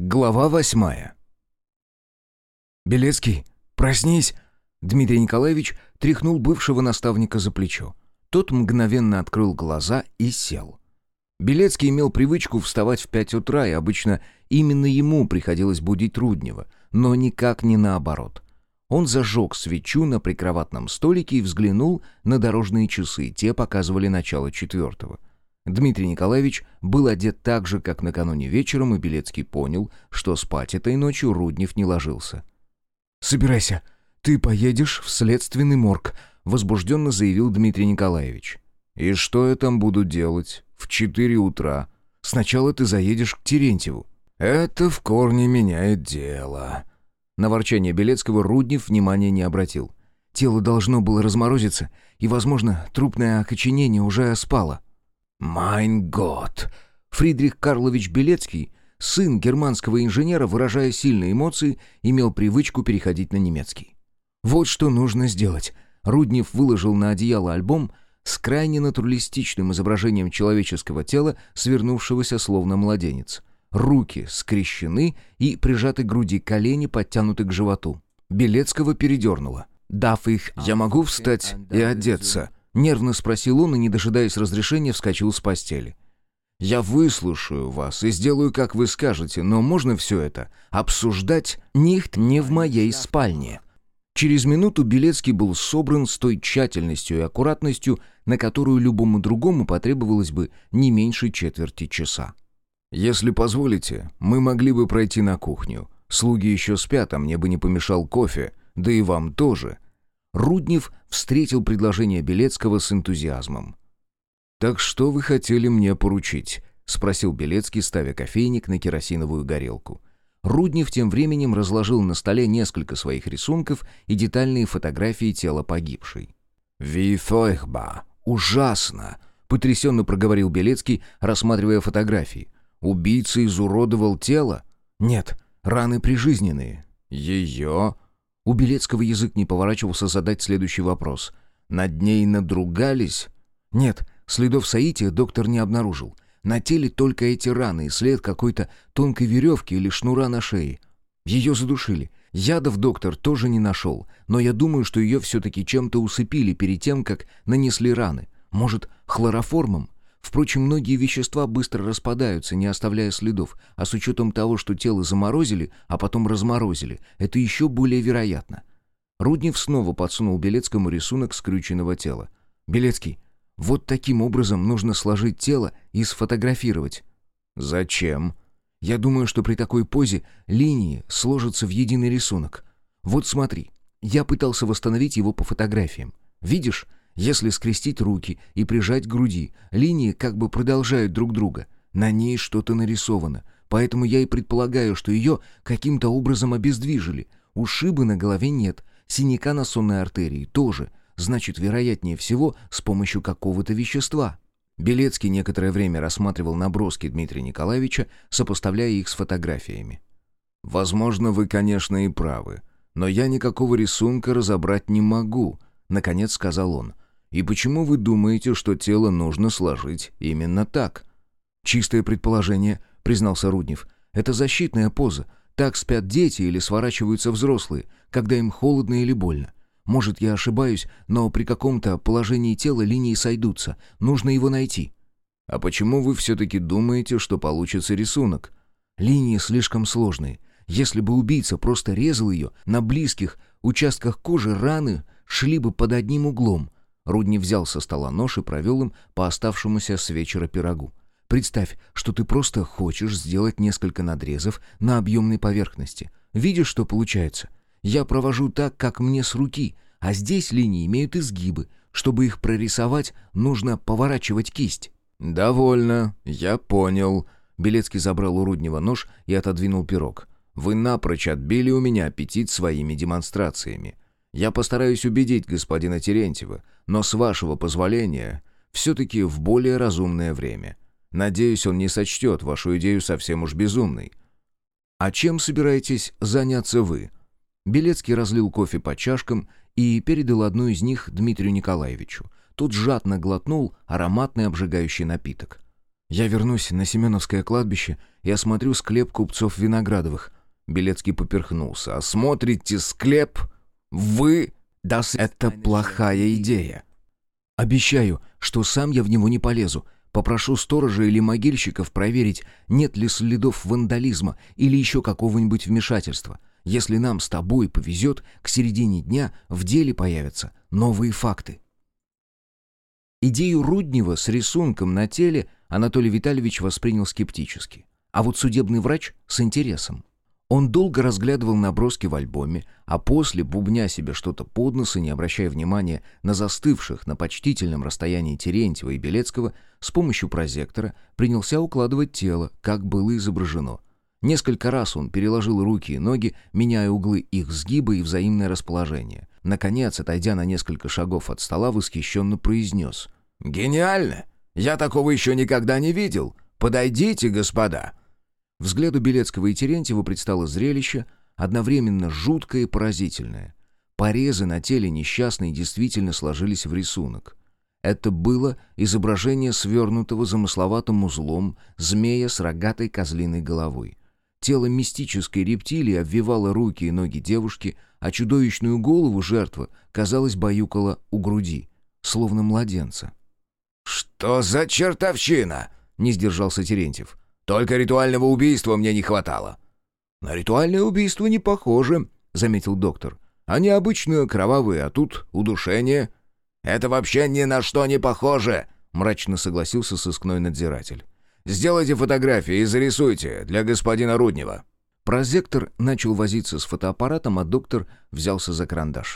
Глава 8. «Белецкий, проснись!» Дмитрий Николаевич тряхнул бывшего наставника за плечо. Тот мгновенно открыл глаза и сел. Белецкий имел привычку вставать в 5 утра, и обычно именно ему приходилось будить Руднева, но никак не наоборот. Он зажег свечу на прикроватном столике и взглянул на дорожные часы, те показывали начало 4-го. Дмитрий Николаевич был одет так же, как накануне вечером, и Белецкий понял, что спать этой ночью Руднев не ложился. «Собирайся, ты поедешь в следственный морг», — возбужденно заявил Дмитрий Николаевич. «И что я там буду делать в 4 утра? Сначала ты заедешь к Терентьеву». «Это в корне меняет дело». На ворчание Белецкого Руднев внимания не обратил. Тело должно было разморозиться, и, возможно, трупное окоченение уже спало. «Майн гот!» Фридрих Карлович Белецкий, сын германского инженера, выражая сильные эмоции, имел привычку переходить на немецкий. «Вот что нужно сделать». Руднев выложил на одеяло альбом с крайне натуралистичным изображением человеческого тела, свернувшегося словно младенец. Руки скрещены и прижаты к груди, колени подтянуты к животу. Белецкого передернуло. «Дав их, я могу встать и одеться?» Нервно спросил он и, не дожидаясь разрешения, вскочил с постели. «Я выслушаю вас и сделаю, как вы скажете, но можно все это обсуждать не в моей спальне». Через минуту Белецкий был собран с той тщательностью и аккуратностью, на которую любому другому потребовалось бы не меньше четверти часа. «Если позволите, мы могли бы пройти на кухню. Слуги еще спят, а мне бы не помешал кофе, да и вам тоже». Руднев встретил предложение Белецкого с энтузиазмом. «Так что вы хотели мне поручить?» — спросил Белецкий, ставя кофейник на керосиновую горелку. Руднев тем временем разложил на столе несколько своих рисунков и детальные фотографии тела погибшей. «Ви фойхба! Ужасно!» — потрясенно проговорил Белецкий, рассматривая фотографии. «Убийца изуродовал тело?» «Нет, раны прижизненные». «Ее?» У Белецкого язык не поворачивался задать следующий вопрос. «Над ней надругались?» «Нет, следов соития доктор не обнаружил. На теле только эти раны и след какой-то тонкой веревки или шнура на шее. Ее задушили. Ядов доктор тоже не нашел, но я думаю, что ее все-таки чем-то усыпили перед тем, как нанесли раны. Может, хлороформом? Впрочем, многие вещества быстро распадаются, не оставляя следов, а с учетом того, что тело заморозили, а потом разморозили, это еще более вероятно». Руднев снова подсунул Белецкому рисунок скрюченного тела. «Белецкий, вот таким образом нужно сложить тело и сфотографировать». «Зачем?» «Я думаю, что при такой позе линии сложатся в единый рисунок. Вот смотри, я пытался восстановить его по фотографиям. Видишь? Если скрестить руки и прижать к груди, линии как бы продолжают друг друга. На ней что-то нарисовано, поэтому я и предполагаю, что ее каким-то образом обездвижили. Ушиба на голове нет, синяка на сонной артерии тоже. Значит, вероятнее всего, с помощью какого-то вещества». Белецкий некоторое время рассматривал наброски Дмитрия Николаевича, сопоставляя их с фотографиями. «Возможно, вы, конечно, и правы, но я никакого рисунка разобрать не могу», — наконец сказал он. «И почему вы думаете, что тело нужно сложить именно так?» «Чистое предположение», — признался Руднев. «Это защитная поза. Так спят дети или сворачиваются взрослые, когда им холодно или больно. Может, я ошибаюсь, но при каком-то положении тела линии сойдутся. Нужно его найти». «А почему вы все-таки думаете, что получится рисунок?» «Линии слишком сложные. Если бы убийца просто резал ее, на близких участках кожи раны шли бы под одним углом». Руднев взял со стола нож и провел им по оставшемуся с вечера пирогу. «Представь, что ты просто хочешь сделать несколько надрезов на объемной поверхности. Видишь, что получается? Я провожу так, как мне с руки, а здесь линии имеют изгибы. Чтобы их прорисовать, нужно поворачивать кисть». «Довольно, я понял». Белецкий забрал у Руднева нож и отодвинул пирог. «Вы напрочь отбили у меня аппетит своими демонстрациями. Я постараюсь убедить господина Терентьева, но, с вашего позволения, все-таки в более разумное время. Надеюсь, он не сочтет вашу идею совсем уж безумной». «А чем собираетесь заняться вы?» Белецкий разлил кофе по чашкам и передал одну из них Дмитрию Николаевичу. Тот жадно глотнул ароматный обжигающий напиток. «Я вернусь на Семеновское кладбище и осмотрю склеп купцов Виноградовых». Белецкий поперхнулся. «Осмотрите склеп? Вы? Это плохая идея». «Обещаю, что сам я в него не полезу. Попрошу сторожа или могильщиков проверить, нет ли следов вандализма или еще какого-нибудь вмешательства. Если нам с тобой повезет, к середине дня в деле появятся новые факты». Идею Руднева с рисунком на теле Анатолий Витальевич воспринял скептически, а вот судебный врач — с интересом. Он долго разглядывал наброски в альбоме, а после, бубня себе что-то под нос и не обращая внимания на застывших на почтительном расстоянии Терентьева и Белецкого, с помощью прозектора принялся укладывать тело, как было изображено. Несколько раз он переложил руки и ноги, меняя углы их сгиба и взаимное расположение. Наконец, отойдя на несколько шагов от стола, восхищенно произнес: «Гениально! Я такого еще никогда не видел! Подойдите, господа!» Взгляду Белецкого и Терентьева предстало зрелище, одновременно жуткое и поразительное. Порезы на теле несчастной действительно сложились в рисунок. Это было изображение свернутого замысловатым узлом змея с рогатой козлиной головой. Тело мистической рептилии обвивало руки и ноги девушки, а чудовищную голову жертва, казалось, баюкала у груди, словно младенца. «Что за чертовщина?» — не сдержался Терентьев. «Только ритуального убийства мне не хватало». «На ритуальное убийство не похоже», — заметил доктор. «Они обычно кровавые, а тут удушение». «Это вообще ни на что не похоже», — мрачно согласился сыскной надзиратель. «Сделайте фотографии и зарисуйте для господина Руднева». Прозектор начал возиться с фотоаппаратом, а доктор взялся за карандаш.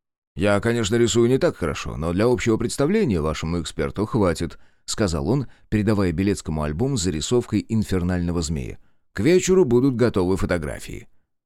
«Я, конечно, рисую не так хорошо, но для общего представления вашему эксперту хватит», — сказал он, передавая Белецкому альбом с зарисовкой инфернального змея. «К вечеру будут готовы фотографии».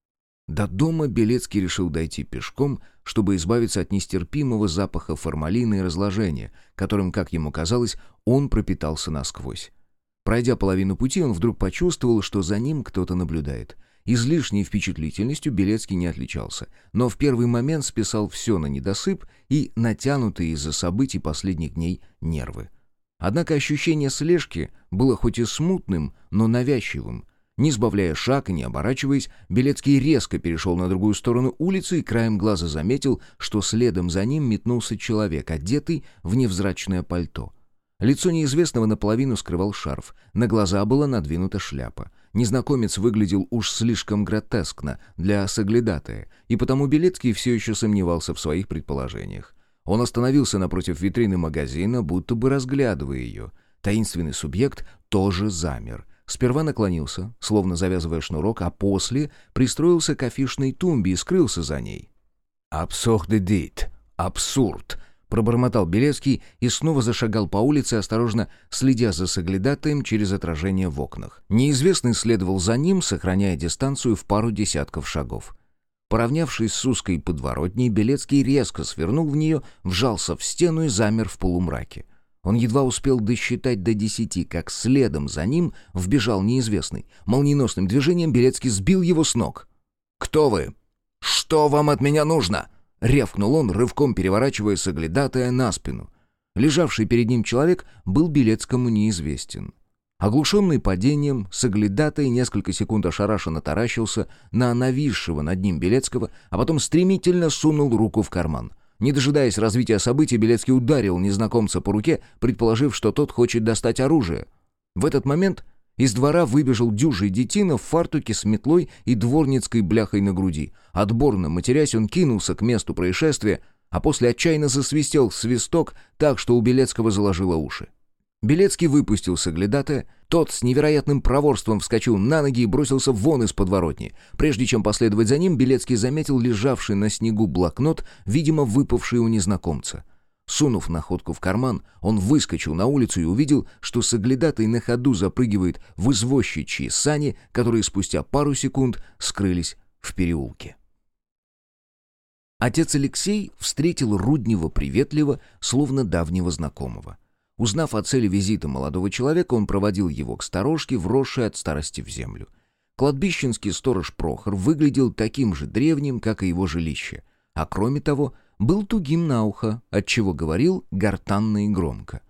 До дома Белецкий решил дойти пешком, чтобы избавиться от нестерпимого запаха формалина и разложения, которым, как ему казалось, он пропитался насквозь. Пройдя половину пути, он вдруг почувствовал, что за ним кто-то наблюдает. Излишней впечатлительностью Белецкий не отличался, но в первый момент списал все на недосып и натянутые из-за событий последних дней нервы. Однако ощущение слежки было хоть и смутным, но навязчивым. Не сбавляя шаг и не оборачиваясь, Белецкий резко перешел на другую сторону улицы и краем глаза заметил, что следом за ним метнулся человек, одетый в невзрачное пальто. Лицо неизвестного наполовину скрывал шарф, на глаза была надвинута шляпа. Незнакомец выглядел уж слишком гротескно для соглядатая, и потому Белецкий все еще сомневался в своих предположениях. Он остановился напротив витрины магазина, будто бы разглядывая ее. Таинственный субъект тоже замер. Сперва наклонился, словно завязывая шнурок, а после пристроился к афишной тумбе и скрылся за ней. «Абсурд дит! Абсурд!» — пробормотал Белецкий и снова зашагал по улице, осторожно следя за соглядатаем через отражение в окнах. Неизвестный следовал за ним, сохраняя дистанцию в пару десятков шагов. Поравнявшись с узкой подворотней, Белецкий резко свернул в нее, вжался в стену и замер в полумраке. Он едва успел досчитать до 10, как следом за ним вбежал неизвестный. Молниеносным движением Белецкий сбил его с ног. «Кто вы? Что вам от меня нужно?» — рявкнул он, рывком переворачивая соглядатая на спину. Лежавший перед ним человек был Белецкому неизвестен. Оглушенный падением, соглядатай несколько секунд ошарашенно таращился на нависшего над ним Белецкого, а потом стремительно сунул руку в карман. Не дожидаясь развития событий, Белецкий ударил незнакомца по руке, предположив, что тот хочет достать оружие. В этот момент из двора выбежал дюжий детина в фартуке с метлой и дворницкой бляхой на груди. Отборно матерясь, он кинулся к месту происшествия, а после отчаянно засвистел свисток так, что у Белецкого заложило уши. Белецкий выпустил соглядатая, тот с невероятным проворством вскочил на ноги и бросился вон из подворотни. Прежде чем последовать за ним, Белецкий заметил лежавший на снегу блокнот, видимо, выпавший у незнакомца. Сунув находку в карман, он выскочил на улицу и увидел, что соглядатай на ходу запрыгивает в извозчичьи сани, которые спустя пару секунд скрылись в переулке. Отец Алексей встретил Руднева приветливо, словно давнего знакомого. Узнав о цели визита молодого человека, он проводил его к сторожке, вросшей от старости в землю. Кладбищенский сторож Прохор выглядел таким же древним, как и его жилище, а кроме того, был тугим на ухо, отчего говорил гортанно и громко.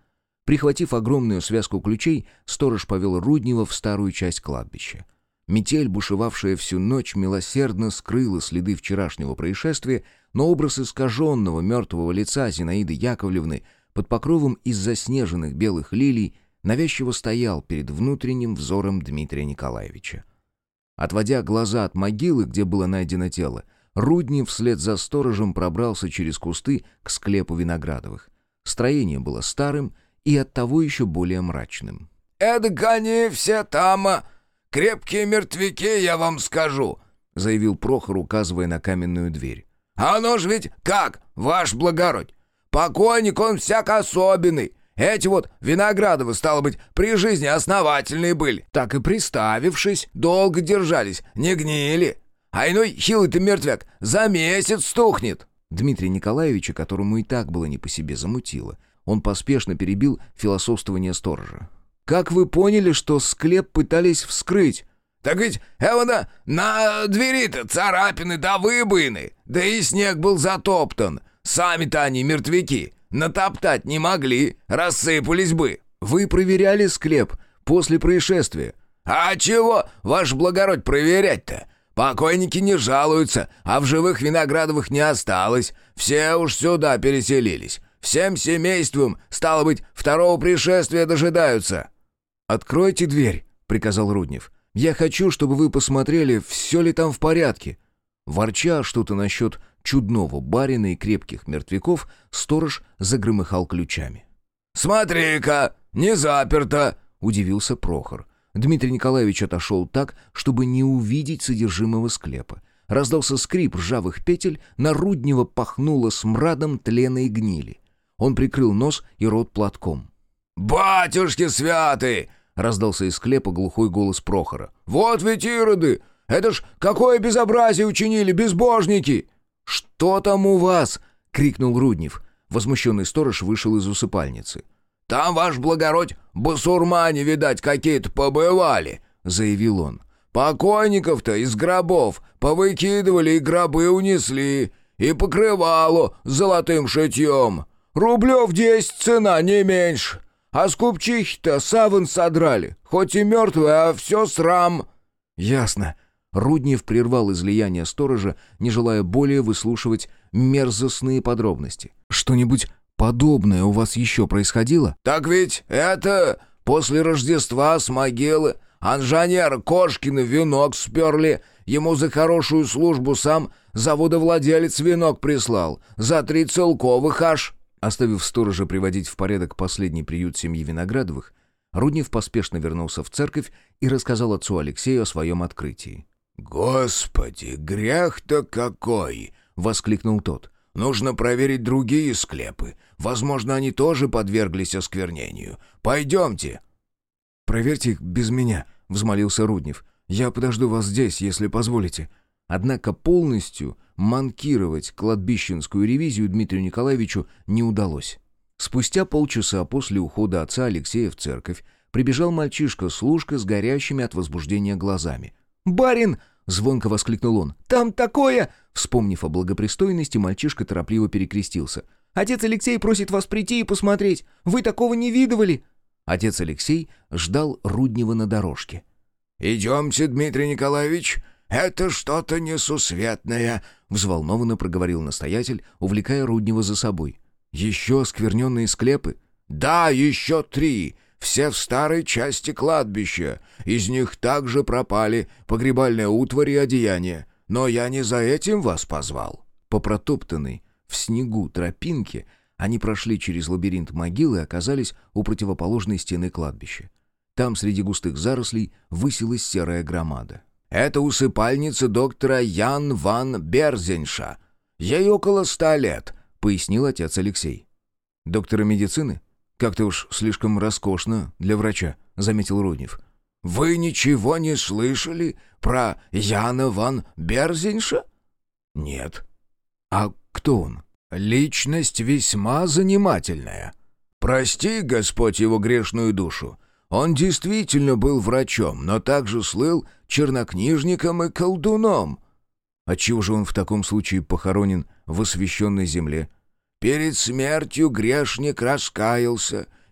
Прихватив огромную связку ключей, сторож повел Руднева в старую часть кладбища. Метель, бушевавшая всю ночь, милосердно скрыла следы вчерашнего происшествия, но образ искаженного мертвого лица Зинаиды Яковлевны под покровом из заснеженных белых лилий навязчиво стоял перед внутренним взором Дмитрия Николаевича. Отводя глаза от могилы, где было найдено тело, Руднев вслед за сторожем пробрался через кусты к склепу Виноградовых. Строение было старым и оттого еще более мрачным. «Эдак они все там, крепкие мертвяки, я вам скажу», — заявил Прохор, указывая на каменную дверь. «Оно ж ведь как, ваш благородь, покойник он всяк особенный. Эти вот Виноградовы, стало быть, при жизни основательные были. Так и приставившись, долго держались, не гнили. А иной хилый-то мертвяк за месяц стухнет». Дмитрия Николаевича, которому и так было не по себе, замутило. Он поспешно перебил философствование сторожа. «Как вы поняли, что склеп пытались вскрыть?» «Так ведь, Эвана, на двери-то царапины да выбоины, да и снег был затоптан. Сами-то они, мертвяки, натоптать не могли, рассыпались бы». «Вы проверяли склеп после происшествия?» «А чего, ваш благородь, проверять-то? Покойники не жалуются, а в живых Виноградовых не осталось. Все уж сюда переселились. Всем семейством, стало быть, второго пришествия дожидаются». «Откройте дверь», — приказал Руднев. «Я хочу, чтобы вы посмотрели, все ли там в порядке». Ворча что-то насчет чудного барина и крепких мертвяков, сторож загромыхал ключами. «Смотри-ка, не заперто!» — удивился Прохор. Дмитрий Николаевич отошел так, чтобы не увидеть содержимого склепа. Раздался скрип ржавых петель, на Руднева пахнуло смрадом тлена и гнили. Он прикрыл нос и рот платком. «Батюшки святы!» — раздался из склепа глухой голос Прохора. «Вот ведь ироды! Это ж какое безобразие учинили, безбожники!» «Что там у вас?» — крикнул Руднев. Возмущенный сторож вышел из усыпальницы. «Там, ваш благородь, басурмане, видать, какие-то побывали», — заявил он. «Покойников-то из гробов повыкидывали и гробы унесли, и покрывало с золотым шитьем. Рублев 10 цена, не меньше. А с купчихи-то саван содрали, хоть и мертвый, а все срам». «Ясно». Руднев прервал излияние сторожа, не желая более выслушивать мерзостные подробности. «Что-нибудь подобное у вас еще происходило?» «Так ведь это после Рождества с могилы Анжанера Кошкина венок сперли. Ему за хорошую службу сам заводовладелец венок прислал. За 3 целковых аж». Оставив сторожа приводить в порядок последний приют семьи Виноградовых, Руднев поспешно вернулся в церковь и рассказал отцу Алексею о своем открытии. «Господи, грех-то какой!» — воскликнул тот. «Нужно проверить другие склепы. Возможно, они тоже подверглись осквернению. Пойдемте». «Проверьте их без меня», — взмолился Руднев. «Я подожду вас здесь, если позволите». Однако полностью манкировать кладбищенскую ревизию Дмитрию Николаевичу не удалось. Спустя полчаса после ухода отца Алексея в церковь прибежал мальчишка-служка с горящими от возбуждения глазами. «Барин!» — звонко воскликнул он. «Там такое!» Вспомнив о благопристойности, мальчишка торопливо перекрестился. «Отец Алексей просит вас прийти и посмотреть. Вы такого не видывали?» Отец Алексей ждал Руднева на дорожке. «Идемте, Дмитрий Николаевич, это что-то несусветное», — взволнованно проговорил настоятель, увлекая Руднева за собой. «Еще оскверненные склепы?» «Да, еще 3. Все в старой части кладбища. Из них также пропали погребальная утварь и одеяния. Но я не за этим вас позвал». По протоптанной в снегу тропинке они прошли через лабиринт могил и оказались у противоположной стены кладбища. Там среди густых зарослей высилась серая громада. «Это усыпальница доктора Ян ван Берзенша. Ей около 100 лет», — пояснил отец Алексей. «Доктора медицины? Как-то уж слишком роскошно для врача», — заметил Руднев. «Вы ничего не слышали про Яна ван Берзенша?» «Нет». «А кто он?» «Личность весьма занимательная. Прости, Господь, его грешную душу. Он действительно был врачом, но также слыл чернокнижником и колдуном». «Отчего же он в таком случае похоронен в освященной земле?» «Перед смертью грешник раскаялся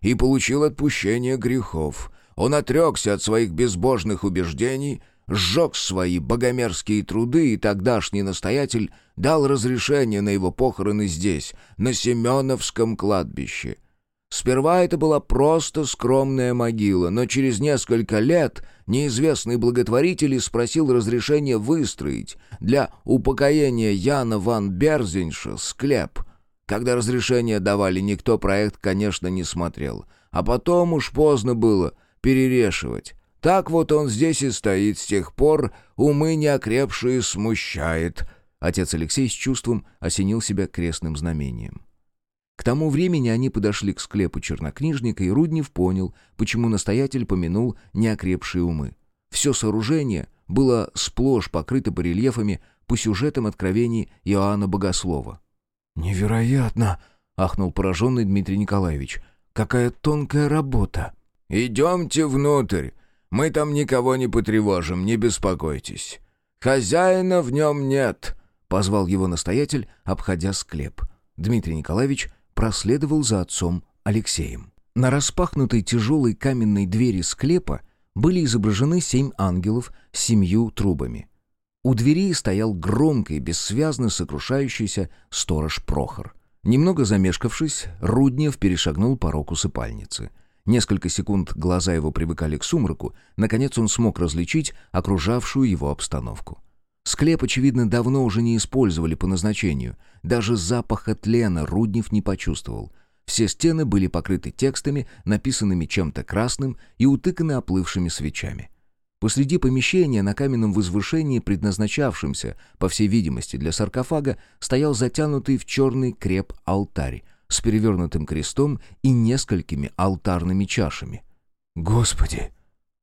и получил отпущение грехов. Он отрекся от своих безбожных убеждений, сжег свои богомерзкие труды, и тогдашний настоятель дал разрешение на его похороны здесь, на Семеновском кладбище. Сперва это была просто скромная могила, но через несколько лет неизвестный благотворитель спросил разрешения выстроить для упокоения Яна ван Берзенша склеп. Когда разрешение давали, никто проект, конечно, не смотрел. А потом уж поздно было перерешивать. Так вот он здесь и стоит с тех пор, умы неокрепшие смущает. Отец Алексей с чувством осенил себя крестным знамением. К тому времени они подошли к склепу чернокнижника, и Руднев понял, почему настоятель помянул неокрепшие умы. Все сооружение было сплошь покрыто барельефами по сюжетам откровений Иоанна Богослова. «Невероятно!» — ахнул пораженный Дмитрий Николаевич. «Какая тонкая работа!» «Идемте внутрь, мы там никого не потревожим, не беспокойтесь. Хозяина в нем нет», — позвал его настоятель, обходя склеп. Дмитрий Николаевич проследовал за отцом Алексеем. На распахнутой тяжелой каменной двери склепа были изображены 7 ангелов с 7 трубами. У двери стоял громко и бессвязно сокрушающийся сторож Прохор. Немного замешкавшись, Руднев перешагнул порог усыпальницы. Несколько секунд глаза его привыкали к сумраку, наконец он смог различить окружавшую его обстановку. Склеп, очевидно, давно уже не использовали по назначению. Даже запаха тлена Руднев не почувствовал. Все стены были покрыты текстами, написанными чем-то красным и утыканы оплывшими свечами. Посреди помещения на каменном возвышении, предназначавшемся, по всей видимости, для саркофага, стоял затянутый в черный креп алтарь с перевернутым крестом и несколькими алтарными чашами. «Господи,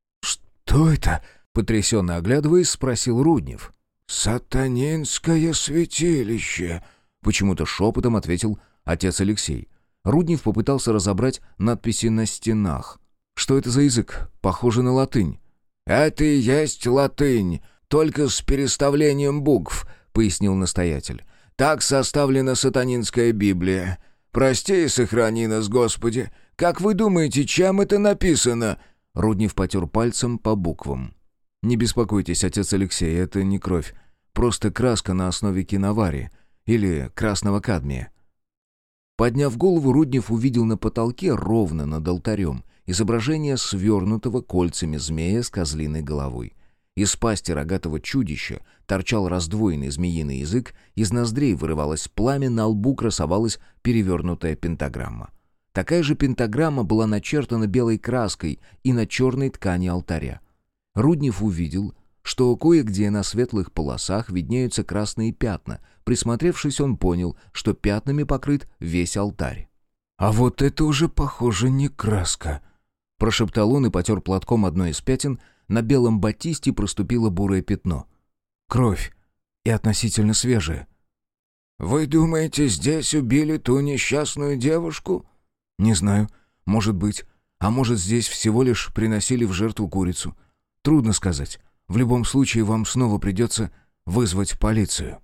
что это?» — потрясенно оглядываясь, спросил Руднев. «Сатанинское святилище», — почему-то шепотом ответил отец Алексей. Руднев попытался разобрать надписи на стенах. «Что это за язык? Похоже на латынь». «Это и есть латынь, только с переставлением букв», — пояснил настоятель. «Так составлена сатанинская Библия. Прости и сохрани нас, Господи. Как вы думаете, чем это написано?» Руднев потер пальцем по буквам. «Не беспокойтесь, отец Алексей, это не кровь. Просто краска на основе киноварии или красного кадмия». Подняв голову, Руднев увидел на потолке, ровно над алтарем, изображение свернутого кольцами змея с козлиной головой. Из пасти рогатого чудища торчал раздвоенный змеиный язык, из ноздрей вырывалось пламя, на лбу красовалась перевернутая пентаграмма. Такая же пентаграмма была начертана белой краской и на черной ткани алтаря. Руднев увидел, что кое-где на светлых полосах виднеются красные пятна. Присмотревшись, он понял, что пятнами покрыт весь алтарь. «А вот это уже, похоже, не краска», — прошептал он и потер платком одно из пятен. На белом батисте проступило бурое пятно. Кровь. И относительно свежая. «Вы думаете, здесь убили ту несчастную девушку?» «Не знаю. Может быть. А может, здесь всего лишь приносили в жертву курицу. Трудно сказать. В любом случае, вам снова придется вызвать полицию».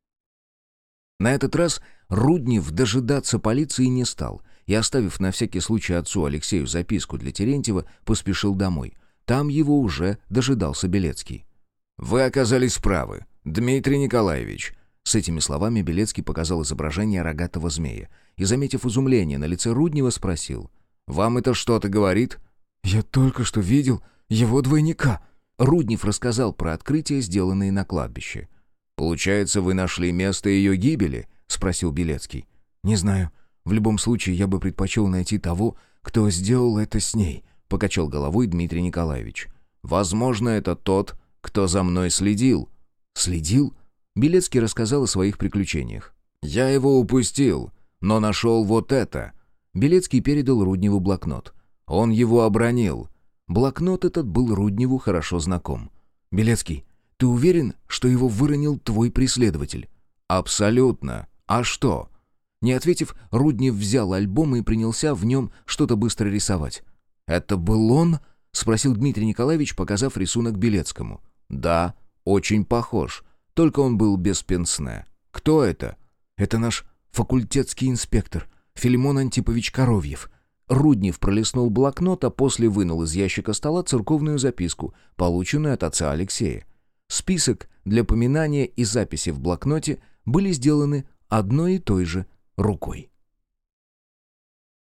На этот раз Руднев дожидаться полиции не стал и, оставив на всякий случай отцу Алексею записку для Терентьева, поспешил домой. Там его уже дожидался Белецкий. «Вы оказались правы, Дмитрий Николаевич». С этими словами Белецкий показал изображение рогатого змея и, заметив изумление на лице Руднева, спросил: «Вам это что-то говорит?» «Я только что видел его двойника». Руднев рассказал про открытия, сделанные на кладбище. «Получается, вы нашли место ее гибели?» — спросил Белецкий. «Не знаю. В любом случае, я бы предпочел найти того, кто сделал это с ней», — покачал головой Дмитрий Николаевич. «Возможно, это тот, кто за мной следил». «Следил?» Белецкий рассказал о своих приключениях. «Я его упустил, но нашел вот это». Белецкий передал Рудневу блокнот. Он его обронил. Блокнот этот был Рудневу хорошо знаком. «Белецкий, ты уверен, что его выронил твой преследователь?» «Абсолютно. А что?» Не ответив, Руднев взял альбом и принялся в нем что-то быстро рисовать. «Это был он?» — спросил Дмитрий Николаевич, показав рисунок Белецкому. «Да, очень похож. Только он был без пенсне. Кто это?» «Это наш факультетский инспектор, Филимон Антипович Коровьев». Руднев пролистнул блокнот, а после вынул из ящика стола церковную записку, полученную от отца Алексея. Список для поминания и записи в блокноте были сделаны одной и той же рукой.